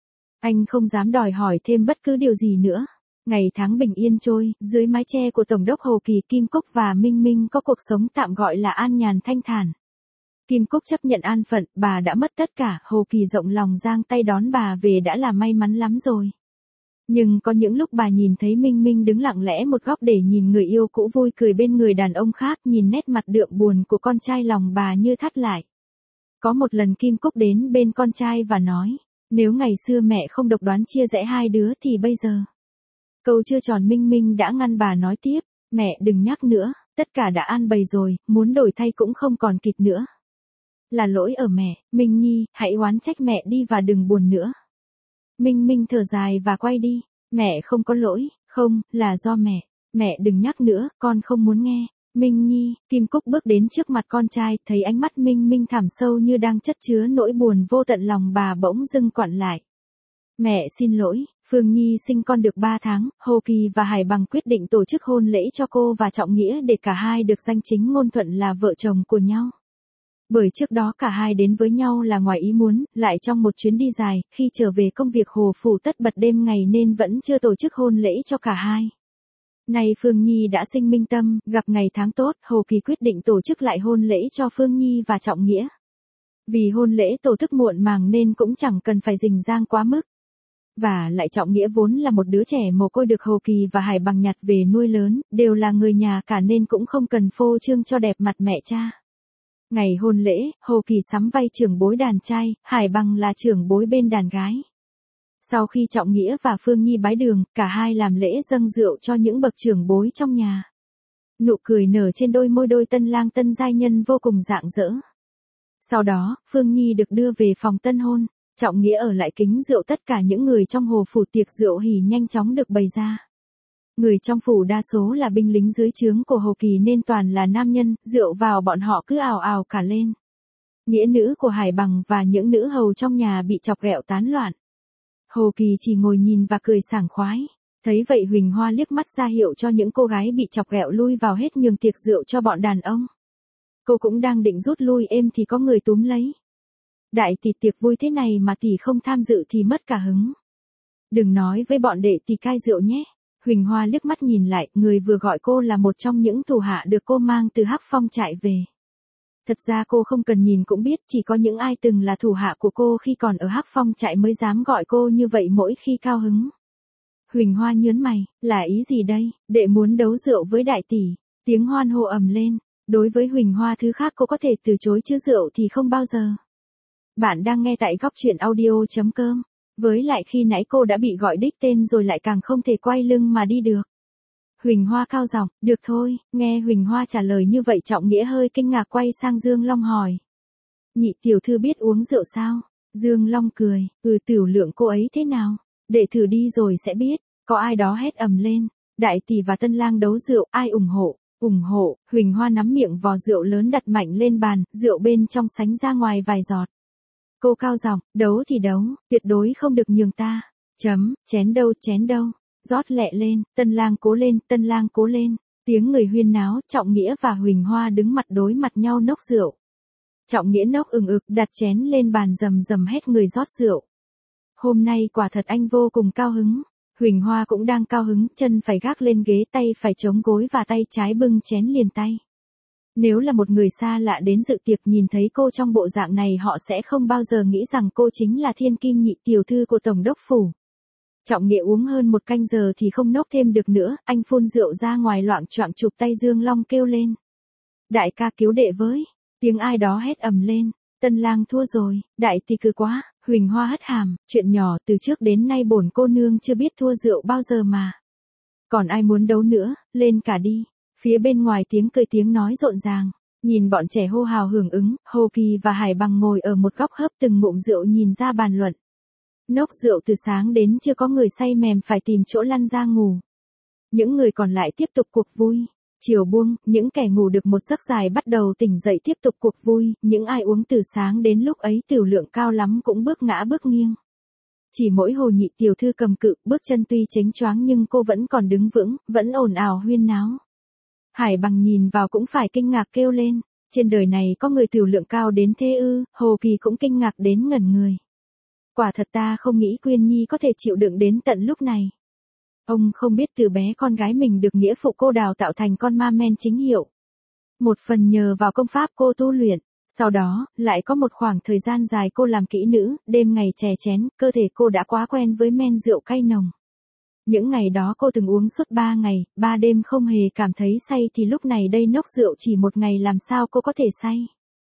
Anh không dám đòi hỏi thêm bất cứ điều gì nữa. Ngày tháng bình yên trôi, dưới mái che của Tổng đốc Hồ Kỳ, Kim Cúc và Minh Minh có cuộc sống tạm gọi là an nhàn thanh thản. Kim Cúc chấp nhận an phận, bà đã mất tất cả, Hồ Kỳ rộng lòng giang tay đón bà về đã là may mắn lắm rồi. Nhưng có những lúc bà nhìn thấy Minh Minh đứng lặng lẽ một góc để nhìn người yêu cũ vui cười bên người đàn ông khác, nhìn nét mặt đượm buồn của con trai, lòng bà như thắt lại. Có một lần Kim Cúc đến bên con trai và nói, nếu ngày xưa mẹ không độc đoán chia rẽ hai đứa thì bây giờ. Câu chưa tròn Minh Minh đã ngăn bà nói tiếp, mẹ đừng nhắc nữa, tất cả đã an bày rồi, muốn đổi thay cũng không còn kịp nữa. Là lỗi ở mẹ, Minh Nhi, hãy oán trách mẹ đi và đừng buồn nữa. Minh Minh thở dài và quay đi, mẹ không có lỗi, không, là do mẹ, mẹ đừng nhắc nữa, con không muốn nghe. Minh Nhi, Kim Cúc bước đến trước mặt con trai, thấy ánh mắt Minh Minh thẳm sâu như đang chất chứa nỗi buồn vô tận, lòng bà bỗng dưng quặn lại. Mẹ xin lỗi, Phương Nhi sinh con được ba tháng, Hồ Kỳ và Hải Bằng quyết định tổ chức hôn lễ cho cô và Trọng Nghĩa để cả hai được danh chính ngôn thuận là vợ chồng của nhau. Bởi trước đó cả hai đến với nhau là ngoài ý muốn, lại trong một chuyến đi dài, khi trở về công việc Hồ Phủ tất bật đêm ngày nên vẫn chưa tổ chức hôn lễ cho cả hai. Nay Phương Nhi đã sinh minh tâm, gặp ngày tháng tốt, Hồ Kỳ quyết định tổ chức lại hôn lễ cho Phương Nhi và Trọng Nghĩa. Vì hôn lễ tổ chức muộn màng nên cũng chẳng cần phải rình rang quá mức. Và lại Trọng Nghĩa vốn là một đứa trẻ mồ côi được Hồ Kỳ và Hải Bằng nhặt về nuôi lớn, đều là người nhà cả nên cũng không cần phô trương cho đẹp mặt mẹ cha. Ngày hôn lễ, Hồ Kỳ sắm vai trưởng bối đàn trai, Hải Bằng là trưởng bối bên đàn gái. Sau khi Trọng Nghĩa và Phương Nhi bái đường, cả hai làm lễ dâng rượu cho những bậc trưởng bối trong nhà. Nụ cười nở trên đôi môi đôi tân lang tân giai nhân vô cùng rạng rỡ. Sau đó, Phương Nhi được đưa về phòng tân hôn, Trọng Nghĩa ở lại kính rượu tất cả những người trong Hồ Phủ. Tiệc rượu hỉ nhanh chóng được bày ra. Người trong phủ đa số là binh lính dưới trướng của Hồ Kỳ nên toàn là nam nhân, rượu vào bọn họ cứ ào ào cả lên. Nghĩa nữ của Hải Bằng và những nữ hầu trong nhà bị chọc ghẹo tán loạn. Hồ Kỳ chỉ ngồi nhìn và cười sảng khoái. Thấy vậy Huỳnh Hoa liếc mắt ra hiệu cho những cô gái bị chọc ghẹo lui vào hết, nhường tiệc rượu cho bọn đàn ông. Cô cũng đang định rút lui êm thì có người túm lấy. Đại tỷ, tiệc vui thế này mà tỷ không tham dự thì mất cả hứng. Đừng nói với bọn đệ tỷ cai rượu nhé. Huỳnh Hoa liếc mắt nhìn lại, người vừa gọi cô là một trong những thủ hạ được cô mang từ Hắc Phong trại về. Thật ra cô không cần nhìn cũng biết, chỉ có những ai từng là thủ hạ của cô khi còn ở Hắc Phong trại mới dám gọi cô như vậy mỗi khi cao hứng. Huỳnh Hoa nhớn mày, là ý gì đây, đệ muốn đấu rượu với đại tỷ. Tiếng hoan hô ầm lên, đối với Huỳnh Hoa thứ khác cô có thể từ chối chứ rượu thì không bao giờ. Bạn đang nghe tại góc truyện audio.com. Với lại khi nãy cô đã bị gọi đích tên rồi lại càng không thể quay lưng mà đi được. Huỳnh Hoa cao giọng, được thôi, nghe Huỳnh Hoa trả lời như vậy Trọng Nghĩa hơi kinh ngạc quay sang Dương Long hỏi. Nhị tiểu thư biết uống rượu sao? Dương Long cười, ừ, tiểu lượng cô ấy thế nào? Để thử đi rồi sẽ biết. Có ai đó hét ầm lên, đại tỷ và tân lang đấu rượu, ai ủng hộ? Ủng hộ. Huỳnh Hoa nắm miệng vò rượu lớn đặt mạnh lên bàn, rượu bên trong sánh ra ngoài vài giọt. Cô cao giọng, đấu thì đấu, tuyệt đối không được nhường ta. Chấm, chén đâu, chén đâu. Rót lẹ lên, tân lang cố lên, tân lang cố lên. Tiếng người huyên náo, Trọng Nghĩa và Huỳnh Hoa đứng mặt đối mặt nhau nốc rượu. Trọng Nghĩa nốc ừng ực, đặt chén lên bàn rầm rầm hét người rót rượu. Hôm nay quả thật anh vô cùng cao hứng. Huỳnh Hoa cũng đang cao hứng, chân phải gác lên ghế, tay phải chống gối và tay trái bưng chén liền tay. Nếu là một người xa lạ đến dự tiệc nhìn thấy cô trong bộ dạng này họ sẽ không bao giờ nghĩ rằng cô chính là thiên kim nhị tiểu thư của Tổng đốc phủ. Trọng Nghĩa uống hơn một canh giờ thì không nốc thêm được nữa, anh phun rượu ra ngoài loạng choạng chụp tay Dương Long kêu lên. Đại ca cứu đệ với, tiếng ai đó hét ầm lên, Tân Lang thua rồi, đại tỷ cứ quá, Huỳnh Hoa hất hàm, chuyện nhỏ từ trước đến nay bổn cô nương chưa biết thua rượu bao giờ mà. Còn ai muốn đấu nữa, lên cả đi, phía bên ngoài tiếng cười tiếng nói rộn ràng, nhìn bọn trẻ hô hào hưởng ứng, Hồ Kỳ và Hải Bằng ngồi ở một góc hớp từng ngụm rượu nhìn ra bàn luận. Nốc rượu từ sáng đến chưa có người say mềm phải tìm chỗ lăn ra ngủ. Những người còn lại tiếp tục cuộc vui. Chiều buông, những kẻ ngủ được một giấc dài bắt đầu tỉnh dậy tiếp tục cuộc vui, những ai uống từ sáng đến lúc ấy tửu lượng cao lắm cũng bước ngã bước nghiêng. Chỉ mỗi Hồ Nhị tiểu thư cầm cự, bước chân tuy chếnh choáng nhưng cô vẫn còn đứng vững, vẫn ồn ào huyên náo. Hải Bằng nhìn vào cũng phải kinh ngạc kêu lên, trên đời này có người tửu lượng cao đến thế ư? Hồ Kỳ cũng kinh ngạc đến ngẩn người. Quả thật ta không nghĩ Quyên Nhi có thể chịu đựng đến tận lúc này. Ông không biết từ bé con gái mình được nghĩa phụ cô đào tạo thành con ma men chính hiệu. Một phần nhờ vào công pháp cô tu luyện, sau đó, lại có một khoảng thời gian dài cô làm kỹ nữ, đêm ngày chè chén, cơ thể cô đã quá quen với men rượu cay nồng. Những ngày đó cô từng uống suốt ba ngày, ba đêm không hề cảm thấy say thì lúc này đây nốc rượu chỉ một ngày làm sao cô có thể say.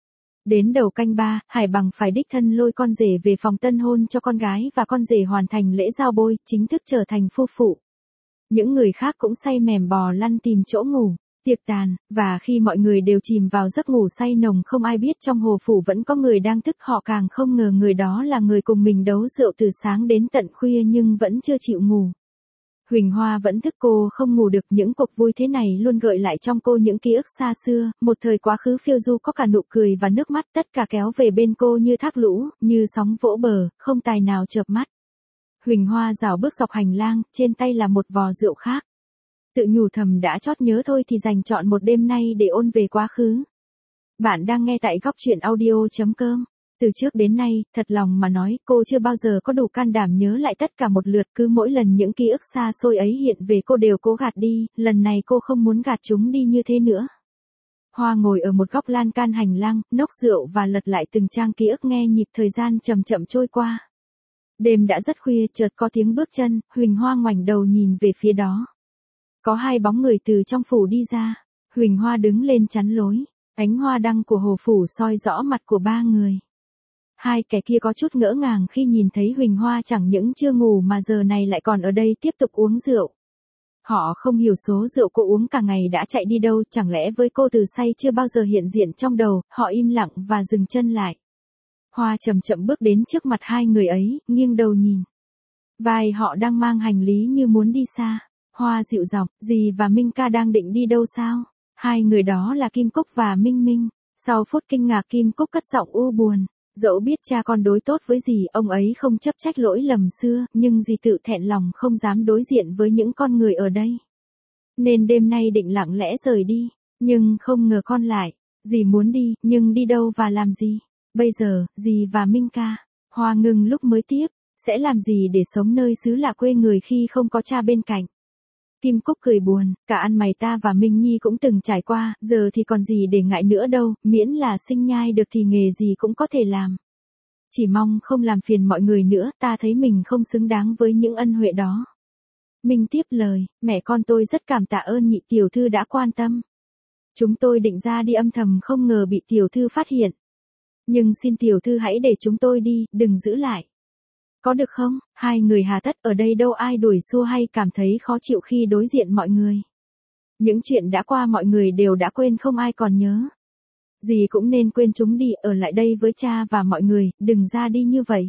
Đến đầu canh ba, Hải Bằng phải đích thân lôi con rể về phòng tân hôn cho con gái và con rể hoàn thành lễ giao bôi, chính thức trở thành phu phụ. Những người khác cũng say mềm bò lăn tìm chỗ ngủ, tiệc tàn, và khi mọi người đều chìm vào giấc ngủ say nồng không ai biết trong hồ phủ vẫn có người đang thức, họ càng không ngờ người đó là người cùng mình đấu rượu từ sáng đến tận khuya nhưng vẫn chưa chịu ngủ. Huỳnh Hoa vẫn thức, cô không ngủ được, những cuộc vui thế này luôn gợi lại trong cô những ký ức xa xưa, một thời quá khứ phiêu du có cả nụ cười và nước mắt, tất cả kéo về bên cô như thác lũ, như sóng vỗ bờ, không tài nào chợp mắt. Huỳnh Hoa rảo bước dọc hành lang, trên tay là một vò rượu khác. Tự nhủ thầm đã chót nhớ thôi thì dành chọn một đêm nay để ôn về quá khứ. Bạn đang nghe tại góc truyện audio chấm com. Từ trước đến nay, thật lòng mà nói, cô chưa bao giờ có đủ can đảm nhớ lại tất cả một lượt, cứ mỗi lần những ký ức xa xôi ấy hiện về cô đều cố gạt đi, lần này cô không muốn gạt chúng đi như thế nữa. Hoa ngồi ở một góc lan can hành lang, nốc rượu và lật lại từng trang ký ức nghe nhịp thời gian chậm chậm trôi qua. Đêm đã rất khuya, chợt có tiếng bước chân, Huỳnh Hoa ngoảnh đầu nhìn về phía đó. Có hai bóng người từ trong phủ đi ra, Huỳnh Hoa đứng lên chắn lối, ánh hoa đăng của hồ phủ soi rõ mặt của ba người. Hai kẻ kia có chút ngỡ ngàng khi nhìn thấy Huỳnh Hoa chẳng những chưa ngủ mà giờ này lại còn ở đây tiếp tục uống rượu. Họ không hiểu số rượu cô uống cả ngày đã chạy đi đâu, chẳng lẽ với cô từ say chưa bao giờ hiện diện trong đầu, họ im lặng và dừng chân lại. Hoa chậm chậm bước đến trước mặt hai người ấy, nghiêng đầu nhìn. Vai họ đang mang hành lý như muốn đi xa. Hoa dịu giọng, dì và Minh ca đang định đi đâu sao? Hai người đó là Kim Cúc và Minh Minh. Sau phút kinh ngạc Kim Cúc cất giọng u buồn. Dẫu biết cha con đối tốt với dì, ông ấy không chấp trách lỗi lầm xưa, nhưng dì tự thẹn lòng không dám đối diện với những con người ở đây. Nên đêm nay định lặng lẽ rời đi, nhưng không ngờ con lại. Dì muốn đi, nhưng đi đâu và làm gì? Bây giờ, dì và Minh ca. Hoa ngừng lúc mới tiếp, sẽ làm gì để sống nơi xứ lạ quê người khi không có cha bên cạnh? Kim Cúc cười buồn, cả ăn mày ta và Minh Nhi cũng từng trải qua, giờ thì còn gì để ngại nữa đâu, miễn là sinh nhai được thì nghề gì cũng có thể làm. Chỉ mong không làm phiền mọi người nữa, ta thấy mình không xứng đáng với những ân huệ đó. Minh tiếp lời, mẹ con tôi rất cảm tạ ơn nhị tiểu thư đã quan tâm. Chúng tôi định ra đi âm thầm không ngờ bị tiểu thư phát hiện. Nhưng xin tiểu thư hãy để chúng tôi đi, đừng giữ lại. Có được không? Hai người hà tất ở đây đâu ai đuổi xua hay cảm thấy khó chịu khi đối diện mọi người. Những chuyện đã qua mọi người đều đã quên, không ai còn nhớ. Dì cũng nên quên chúng đi, ở lại đây với cha và mọi người, đừng ra đi như vậy.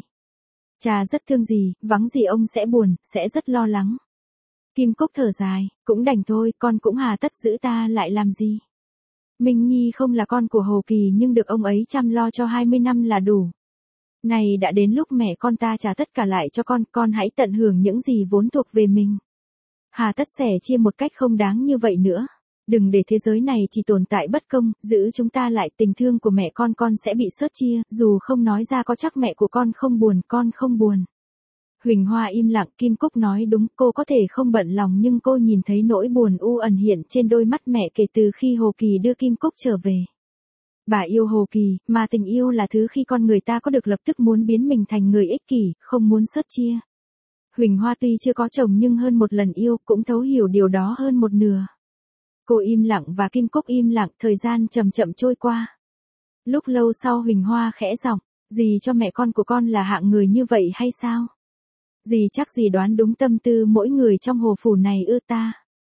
Cha rất thương dì, vắng dì ông sẽ buồn, sẽ rất lo lắng. Kim Cúc thở dài, cũng đành thôi, con cũng hà tất giữ ta lại làm gì. Minh Nhi không là con của Hồ Kỳ nhưng được ông ấy chăm lo cho hai mươi năm là đủ. Này đã đến lúc mẹ con ta trả tất cả lại cho con, con hãy tận hưởng những gì vốn thuộc về mình. Hà tất sẻ chia một cách không đáng như vậy nữa. Đừng để thế giới này chỉ tồn tại bất công, giữ chúng ta lại, tình thương của mẹ con con sẽ bị sớt chia, dù không nói ra có chắc mẹ của con không buồn, con không buồn. Huỳnh Hoa im lặng, Kim Cúc nói đúng, cô có thể không bận lòng nhưng cô nhìn thấy nỗi buồn u ẩn hiện trên đôi mắt mẹ kể từ khi Hồ Kỳ đưa Kim Cúc trở về. Bà yêu Hồ Kỳ, mà tình yêu là thứ khi con người ta có được lập tức muốn biến mình thành người ích kỷ, không muốn sớt chia. Huỳnh Hoa tuy chưa có chồng nhưng hơn một lần yêu cũng thấu hiểu điều đó hơn một nửa. Cô im lặng và Kim Cúc im lặng, thời gian chậm chậm trôi qua. Lúc lâu sau Huỳnh Hoa khẽ giọng, dì cho mẹ con của con là hạng người như vậy hay sao? Dì chắc dì đoán đúng tâm tư mỗi người trong hồ phủ này ư ta.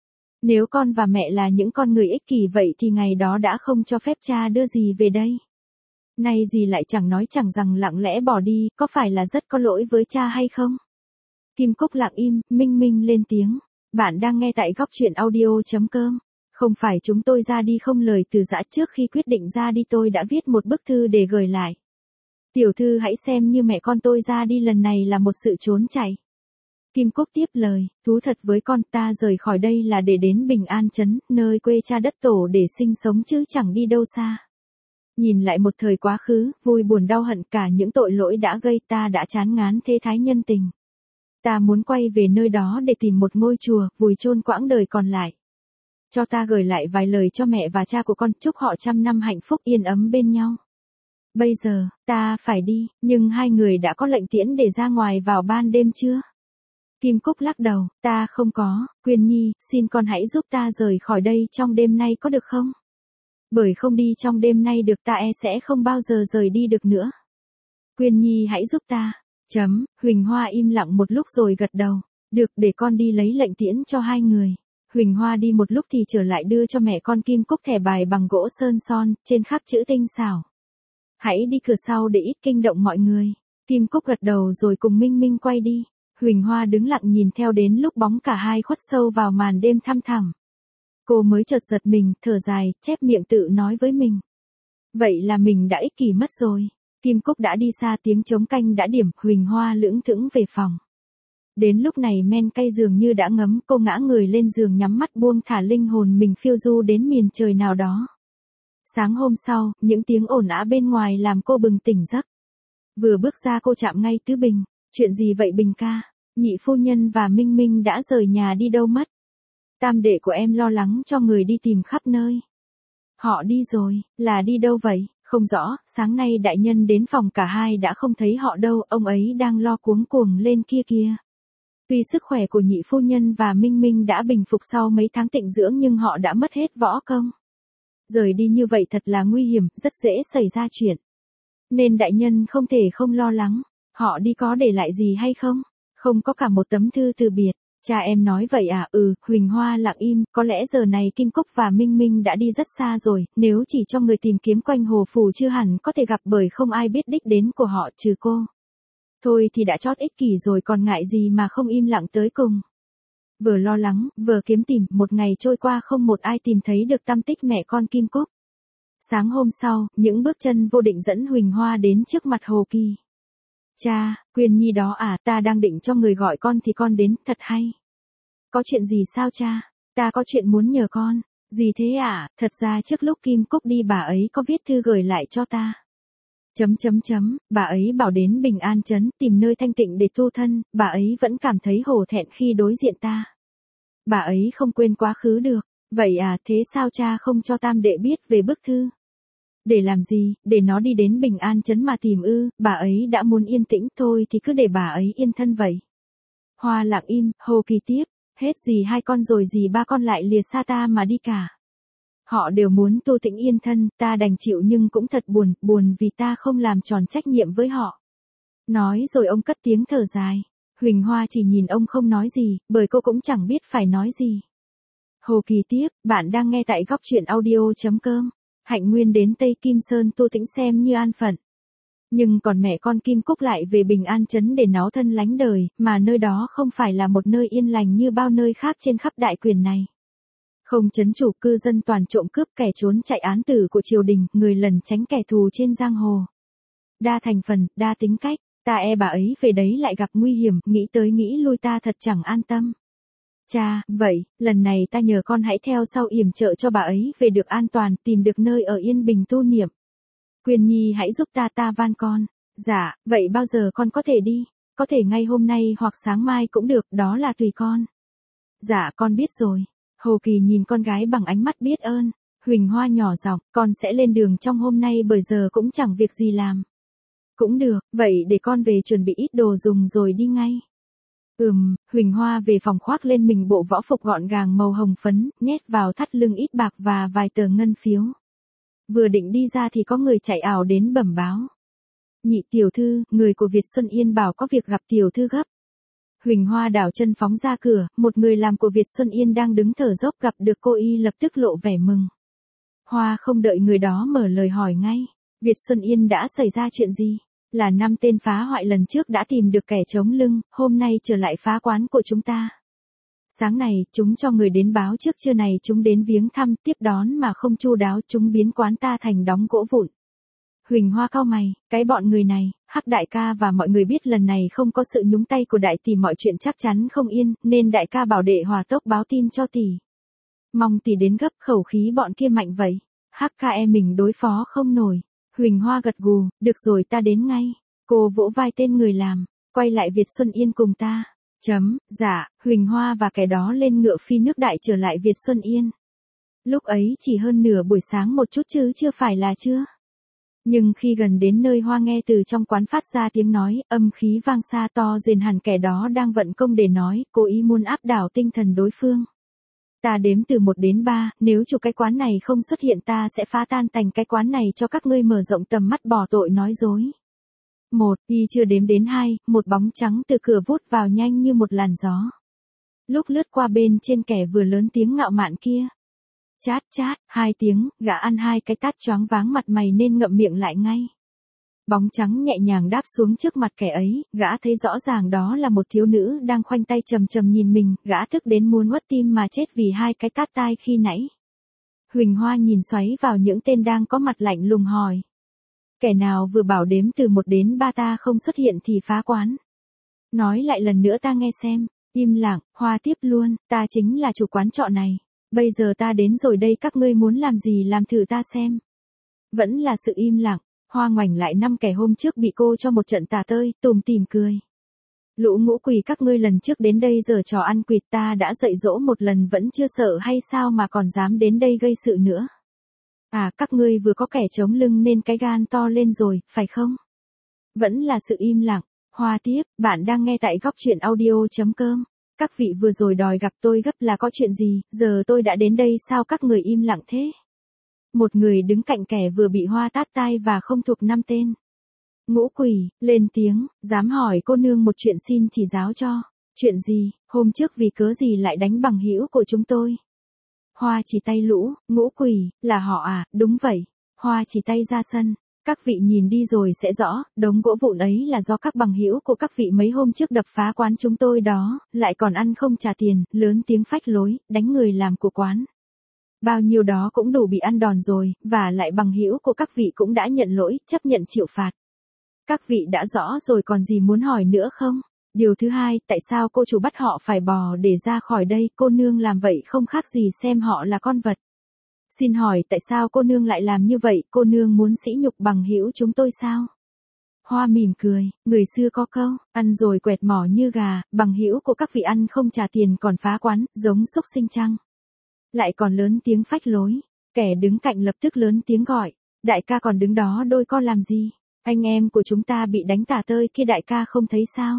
Nếu con và mẹ là những con người ích kỷ vậy thì ngày đó đã không cho phép cha đưa dì về đây. Nay dì lại chẳng nói chẳng rằng lặng lẽ bỏ đi, có phải là rất có lỗi với cha hay không? Kim Cúc lặng im, Minh Minh lên tiếng. Bạn đang nghe tại góc truyện audio.com. Không phải chúng tôi ra đi không lời từ giã, trước khi quyết định ra đi tôi đã viết một bức thư để gửi lại. Tiểu thư hãy xem như mẹ con tôi ra đi lần này là một sự trốn chạy. Kim Cúc tiếp lời, thú thật với con, ta rời khỏi đây là để đến Bình An Trấn, nơi quê cha đất tổ để sinh sống chứ chẳng đi đâu xa. Nhìn lại một thời quá khứ, vui buồn đau hận cả những tội lỗi đã gây, ta đã chán ngán thế thái nhân tình. Ta muốn quay về nơi đó để tìm một ngôi chùa, vùi chôn quãng đời còn lại. Cho ta gửi lại vài lời cho mẹ và cha của con, chúc họ trăm năm hạnh phúc yên ấm bên nhau. Bây giờ, ta phải đi, nhưng hai người đã có lệnh tiễn để ra ngoài vào ban đêm chưa? Kim Cúc lắc đầu, ta không có, Quyên Nhi, xin con hãy giúp ta rời khỏi đây trong đêm nay có được không? Bởi không đi trong đêm nay được ta e sẽ không bao giờ rời đi được nữa. Quyên Nhi hãy giúp ta. Chấm, Huỳnh Hoa im lặng một lúc rồi gật đầu. Được, để con đi lấy lệnh tiễn cho hai người. Huỳnh Hoa đi một lúc thì trở lại đưa cho mẹ con Kim Cúc thẻ bài bằng gỗ sơn son, trên khắc chữ tinh xảo. Hãy đi cửa sau để ít kinh động mọi người. Kim Cúc gật đầu rồi cùng Minh Minh quay đi. Huỳnh Hoa đứng lặng nhìn theo đến lúc bóng cả hai khuất sâu vào màn đêm thăm thẳm. Cô mới chợt giật mình, thở dài, chép miệng tự nói với mình. Vậy là mình đã ích kỷ mất rồi. Kim Cúc đã đi xa, tiếng trống canh đã điểm, Huỳnh Hoa lững thững về phòng. Đến lúc này men cay dường như đã ngấm, cô ngã người lên giường nhắm mắt buông thả linh hồn mình phiêu du đến miền trời nào đó. Sáng hôm sau, những tiếng ồn ào bên ngoài làm cô bừng tỉnh giấc. Vừa bước ra cô chạm ngay Tứ Bình. Chuyện gì vậy Bình ca? Nhị phu nhân và Minh Minh đã rời nhà đi đâu mất? Tam đệ của em lo lắng cho người đi tìm khắp nơi. Họ đi rồi, là đi đâu vậy? Không rõ, sáng nay đại nhân đến phòng cả hai đã không thấy họ đâu, ông ấy đang lo cuống cuồng lên kia kìa. Tuy sức khỏe của nhị phu nhân và Minh Minh đã bình phục sau mấy tháng tịnh dưỡng nhưng họ đã mất hết võ công. Rời đi như vậy thật là nguy hiểm, rất dễ xảy ra chuyện. Nên đại nhân không thể không lo lắng. Họ đi có để lại gì hay không? Không có cả một tấm thư từ biệt. Cha em nói vậy à? Ừ, Huỳnh Hoa lặng im, có lẽ giờ này Kim Cúc và Minh Minh đã đi rất xa rồi, nếu chỉ cho người tìm kiếm quanh hồ phủ chưa hẳn có thể gặp bởi không ai biết đích đến của họ trừ cô. Thôi thì đã chót ích kỷ rồi còn ngại gì mà không im lặng tới cùng. Vừa lo lắng, vừa kiếm tìm, một ngày trôi qua không một ai tìm thấy được tăm tích mẹ con Kim Cúc. Sáng hôm sau, những bước chân vô định dẫn Huỳnh Hoa đến trước mặt Hồ Kỳ. Cha, Quyên Nhi đó à, ta đang định cho người gọi con thì con đến, thật hay. Có chuyện gì sao cha? Ta có chuyện muốn nhờ con. Gì thế à, thật ra trước lúc Kim Cúc đi bà ấy có viết thư gửi lại cho ta. Chấm chấm chấm, bà ấy bảo đến Bình An Trấn tìm nơi thanh tịnh để tu thân, bà ấy vẫn cảm thấy hổ thẹn khi đối diện ta. Bà ấy không quên quá khứ được. Vậy à, thế sao cha không cho tam đệ biết về bức thư? Để làm gì, để nó đi đến Bình An Trấn mà tìm ư, bà ấy đã muốn yên tĩnh thôi thì cứ để bà ấy yên thân vậy. Hoa lặng im, Hồ Kỳ tiếp, hết gì hai con rồi gì ba con lại lìa xa ta mà đi cả. Họ đều muốn tu tĩnh yên thân, ta đành chịu nhưng cũng thật buồn, buồn vì ta không làm tròn trách nhiệm với họ. Nói rồi ông cất tiếng thở dài. Huỳnh Hoa chỉ nhìn ông không nói gì, bởi cô cũng chẳng biết phải nói gì. Hồ Kỳ tiếp, bạn đang nghe tại góc truyện audio.com. Hạnh Nguyên đến Tây Kim Sơn tu tĩnh xem như an phận. Nhưng còn mẹ con Kim Cúc lại về Bình An Trấn để náu thân lánh đời, mà nơi đó không phải là một nơi yên lành như bao nơi khác trên khắp đại quyền này. Không trấn chủ, cư dân toàn trộm cướp, kẻ trốn chạy án tử của triều đình, người lẩn tránh kẻ thù trên giang hồ. Đa thành phần, đa tính cách, ta e bà ấy về đấy lại gặp nguy hiểm, nghĩ tới nghĩ lui ta thật chẳng an tâm. Cha, vậy, lần này ta nhờ con hãy theo sau yểm trợ cho bà ấy về được an toàn, tìm được nơi ở yên bình tu niệm. Quyên Nhi hãy giúp ta, ta van con. Dạ, vậy bao giờ con có thể đi? Có thể ngay hôm nay hoặc sáng mai cũng được, đó là tùy con. Dạ con biết rồi. Hồ Kỳ nhìn con gái bằng ánh mắt biết ơn. Huỳnh Hoa nhỏ giọng, con sẽ lên đường trong hôm nay bởi giờ cũng chẳng việc gì làm. Cũng được, vậy để con về chuẩn bị ít đồ dùng rồi đi ngay. Ừm, Huỳnh Hoa về phòng khoác lên mình bộ võ phục gọn gàng màu hồng phấn, nhét vào thắt lưng ít bạc và vài tờ ngân phiếu. Vừa định đi ra thì có người chạy ảo đến bẩm báo. Nhị tiểu thư, người của Việt Xuân Yên bảo có việc gặp tiểu thư gấp. Huỳnh Hoa đảo chân phóng ra cửa, một người làm của Việt Xuân Yên đang đứng thở dốc gặp được cô y lập tức lộ vẻ mừng. Hoa không đợi người đó mở lời hỏi ngay. Việt Xuân Yên đã xảy ra chuyện gì? Là năm tên phá hoại lần trước đã tìm được kẻ chống lưng, hôm nay trở lại phá quán của chúng ta. Sáng này, chúng cho người đến báo trước trưa này chúng đến viếng thăm, tiếp đón mà không chu đáo, chúng biến quán ta thành đóng gỗ vụn. Huỳnh Hoa cau mày, cái bọn người này, Hắc đại ca và mọi người biết lần này không có sự nhúng tay của đại tỷ mọi chuyện chắc chắn không yên, nên đại ca bảo đệ hòa tốc báo tin cho tỷ. Mong tỷ đến gấp, khẩu khí bọn kia mạnh vậy. Hắc ca em mình đối phó không nổi. Huỳnh Hoa gật gù, được rồi ta đến ngay. Cô vỗ vai tên người làm, quay lại Việt Xuân Yên cùng ta. Chấm, dạ, Huỳnh Hoa và kẻ đó lên ngựa phi nước đại trở lại Việt Xuân Yên. Lúc ấy chỉ hơn nửa buổi sáng một chút chứ chưa phải là trưa. Nhưng khi gần đến nơi Hoa nghe từ trong quán phát ra tiếng nói, âm khí vang xa to rền hẳn kẻ đó đang vận công để nói, cố ý muốn áp đảo tinh thần đối phương. Ta đếm từ một đến ba, nếu chủ cái quán này không xuất hiện ta sẽ phá tan tành cái quán này cho các ngươi mở rộng tầm mắt bỏ tội nói dối. Một, y chưa đếm đến hai, một bóng trắng từ cửa vút vào nhanh như một làn gió. Lúc lướt qua bên trên kẻ vừa lớn tiếng ngạo mạn kia. Chát chát, hai tiếng, gã ăn hai cái tát choáng váng mặt mày nên ngậm miệng lại ngay. Bóng trắng nhẹ nhàng đáp xuống trước mặt kẻ ấy, gã thấy rõ ràng đó là một thiếu nữ đang khoanh tay trầm trầm nhìn mình, gã thức đến muốn uất tim mà chết vì hai cái tát tai khi nãy. Huỳnh Hoa nhìn xoáy vào những tên đang có mặt lạnh lùng hỏi. Kẻ nào vừa bảo đếm từ một đến ba ta không xuất hiện thì phá quán. Nói lại lần nữa ta nghe xem, im lặng, Hoa tiếp luôn, ta chính là chủ quán trọ này. Bây giờ ta đến rồi đây các ngươi muốn làm gì làm thử ta xem. Vẫn là sự im lặng, Hoa ngoảnh lại năm kẻ hôm trước bị cô cho một trận tà tơi, tùm tìm cười. Lũ ngũ quỷ các ngươi lần trước đến đây giờ trò ăn quỵt ta đã dạy dỗ một lần vẫn chưa sợ hay sao mà còn dám đến đây gây sự nữa. À các ngươi vừa có kẻ chống lưng nên cái gan to lên rồi, phải không? Vẫn là sự im lặng, Hoa tiếp, bạn đang nghe tại góc truyện audio.com. Các vị vừa rồi đòi gặp tôi gấp là có chuyện gì, giờ tôi đã đến đây sao các người im lặng thế? Một người đứng cạnh kẻ vừa bị Hoa tát tai và không thuộc năm tên. Ngũ quỷ, lên tiếng, dám hỏi cô nương một chuyện xin chỉ giáo cho. Chuyện gì, hôm trước vì cớ gì lại đánh bằng hữu của chúng tôi? Hoa chỉ tay lũ, ngũ quỷ, là họ à, đúng vậy. Hoa chỉ tay ra sân. Các vị nhìn đi rồi sẽ rõ, đống gỗ vụn ấy là do các bằng hữu của các vị mấy hôm trước đập phá quán chúng tôi đó, lại còn ăn không trả tiền, lớn tiếng phách lối, đánh người làm của quán. Bao nhiêu đó cũng đủ bị ăn đòn rồi, và lại bằng hữu của các vị cũng đã nhận lỗi, chấp nhận chịu phạt. Các vị đã rõ rồi còn gì muốn hỏi nữa không? Điều thứ hai, tại sao cô chủ bắt họ phải bò để ra khỏi đây, cô nương làm vậy không khác gì xem họ là con vật. Xin hỏi tại sao cô nương lại làm như vậy, cô nương muốn sỉ nhục bằng hữu chúng tôi sao? Hoa mỉm cười, người xưa có câu, ăn rồi quẹt mỏ như gà, bằng hữu của các vị ăn không trả tiền còn phá quán, giống xúc sinh chăng? Lại còn lớn tiếng phách lối, kẻ đứng cạnh lập tức lớn tiếng gọi, đại ca còn đứng đó đôi co làm gì? Anh em của chúng ta bị đánh tả tơi kia đại ca không thấy sao?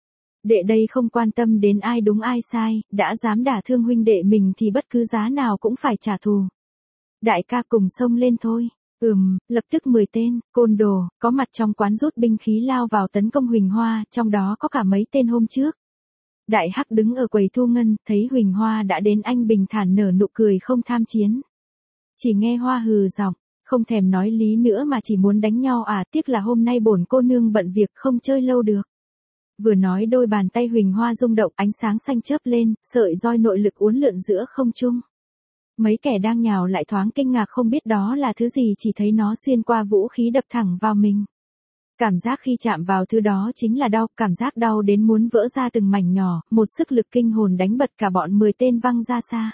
Đệ đây không quan tâm đến ai đúng ai sai, đã dám đả thương huynh đệ mình thì bất cứ giá nào cũng phải trả thù. Đại ca cùng xông lên thôi. Ừm, lập tức mười tên, côn đồ, có mặt trong quán rút binh khí lao vào tấn công Huỳnh Hoa, trong đó có cả mấy tên hôm trước. Đại Hắc đứng ở quầy thu ngân, thấy Huỳnh Hoa đã đến anh bình thản nở nụ cười không tham chiến. Chỉ nghe Hoa hừ giọng, không thèm nói lý nữa mà chỉ muốn đánh nhau à, tiếc là hôm nay bổn cô nương bận việc không chơi lâu được. Vừa nói đôi bàn tay Huỳnh Hoa rung động, ánh sáng xanh chớp lên, sợi roi nội lực uốn lượn giữa không trung. Mấy kẻ đang nhào lại thoáng kinh ngạc không biết đó là thứ gì, chỉ thấy nó xuyên qua vũ khí đập thẳng vào mình. Cảm giác khi chạm vào thứ đó chính là đau, cảm giác đau đến muốn vỡ ra từng mảnh nhỏ, một sức lực kinh hồn đánh bật cả bọn mười tên văng ra xa.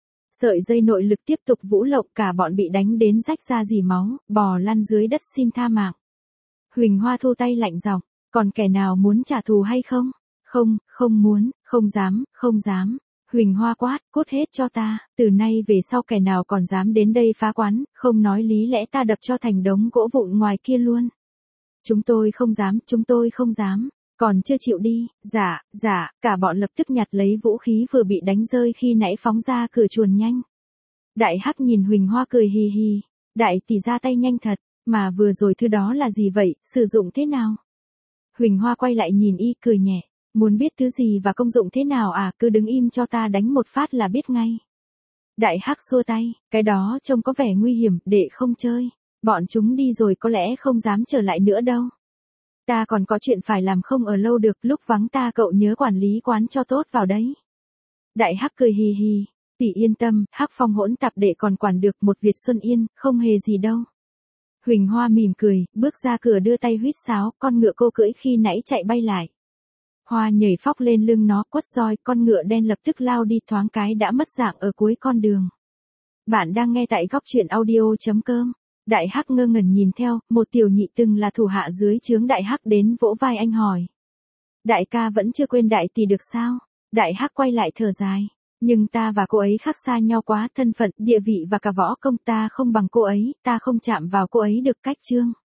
Sợi dây nội lực tiếp tục vũ lộng, cả bọn bị đánh đến rách ra rỉ máu, bò lăn dưới đất xin tha mạng. Huỳnh Hoa thu tay lạnh giọng, còn kẻ nào muốn trả thù hay không? Không, không muốn, không dám, không dám. Huỳnh Hoa quát, cút hết cho ta, từ nay về sau kẻ nào còn dám đến đây phá quán, không nói lý lẽ ta đập cho thành đống gỗ vụn ngoài kia luôn. Chúng tôi không dám, chúng tôi không dám. Còn chưa chịu đi, dạ, dạ, cả bọn lập tức nhặt lấy vũ khí vừa bị đánh rơi khi nãy phóng ra cửa chuồn nhanh. Đại Hắc nhìn Huỳnh Hoa cười hì hì, đại tỷ ra tay nhanh thật, mà vừa rồi thứ đó là gì vậy, sử dụng thế nào? Huỳnh Hoa quay lại nhìn y cười nhẹ, muốn biết thứ gì và công dụng thế nào à, cứ đứng im cho ta đánh một phát là biết ngay. Đại Hắc xua tay, cái đó trông có vẻ nguy hiểm, đệ không chơi, bọn chúng đi rồi có lẽ không dám trở lại nữa đâu. Ta còn có chuyện phải làm không ở lâu được, lúc vắng ta cậu nhớ quản lý quán cho tốt vào đấy. Đại Hắc cười hì hì, tỷ yên tâm, Hắc Phong hỗn tạp đệ còn quản được, một Việt Xuân Yên, không hề gì đâu. Huỳnh Hoa mỉm cười, bước ra cửa đưa tay huýt sáo, con ngựa cô cưỡi khi nãy chạy bay lại. Hoa nhảy phóc lên lưng nó, quất roi, con ngựa đen lập tức lao đi, thoáng cái đã mất dạng ở cuối con đường. Bạn đang nghe tại góc truyện audio.com. Đại Hắc ngơ ngẩn nhìn theo, một tiểu nhị từng là thủ hạ dưới trướng Đại Hắc đến vỗ vai anh hỏi. Đại ca vẫn chưa quên đại tỷ được sao? Đại Hắc quay lại thở dài. Nhưng ta và cô ấy khác xa nhau quá, thân phận, địa vị và cả võ công ta không bằng cô ấy, ta không chạm vào cô ấy được, cách chương.